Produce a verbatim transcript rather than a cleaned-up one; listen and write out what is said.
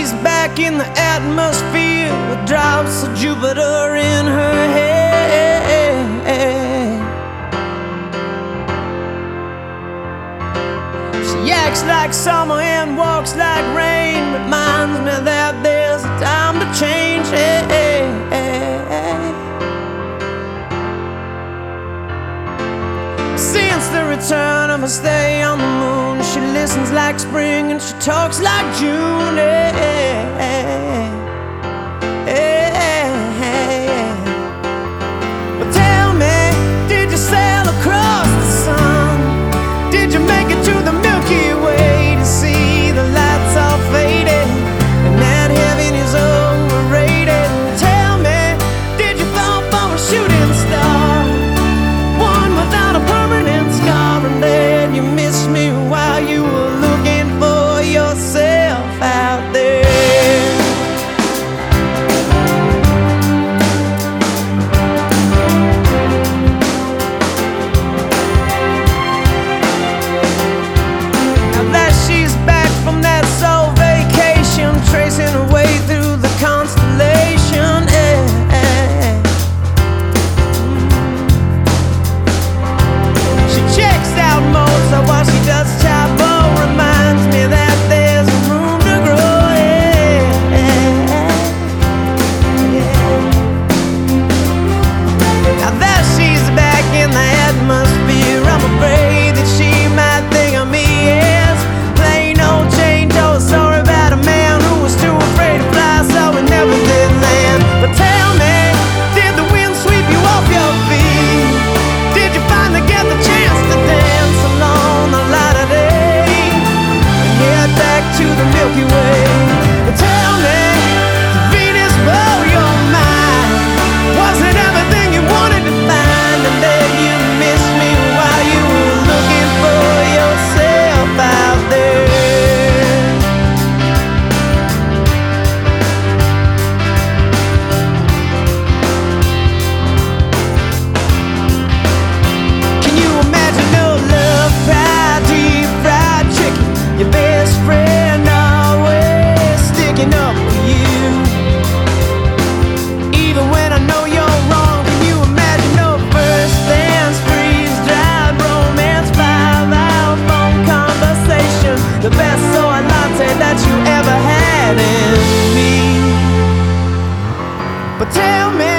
she's back in the atmosphere with drops of Jupiter in her head. She acts like summer and walks like rain, reminds me that there's a time to change. Since the return of her stay on the moon, she listens like spring and she talks like June. But tell me, did you sail across the sun? Did you make it to the Milky Way to see the lights all faded and that heaven is overrated? Tell me, did you fall from a shooting star, one without a permanent scar, and then you missed me while you were looking for yourself out there? Now that she's back from that soul vacation, tracing her way through the constellation, eh, eh. She checks out Mozart while she does Chapo, reminds me that there's room to grow. Yeah, yeah. Now that she's back in the atmosphere, I'm afraid that she might think of me as plain old Jane Doe, sorry about a man who was too afraid to fly, so he never did land. But tell me, did the wind sweep you off your feet? Did you finally get the chance to dance along the light of day and head back to the Milky Way? But tell me, did Venus blow your mind? Was it everything you wanted to find, and then you missed me while you were looking for yourself out there? Can you imagine no love pie, deep fried chicken, your best friend always sticking up for you, even when I know you're wrong? Can you imagine no first dance, freeze-dried romance, five-hour phone conversation, the best soy latte that you ever had in me? But tell me,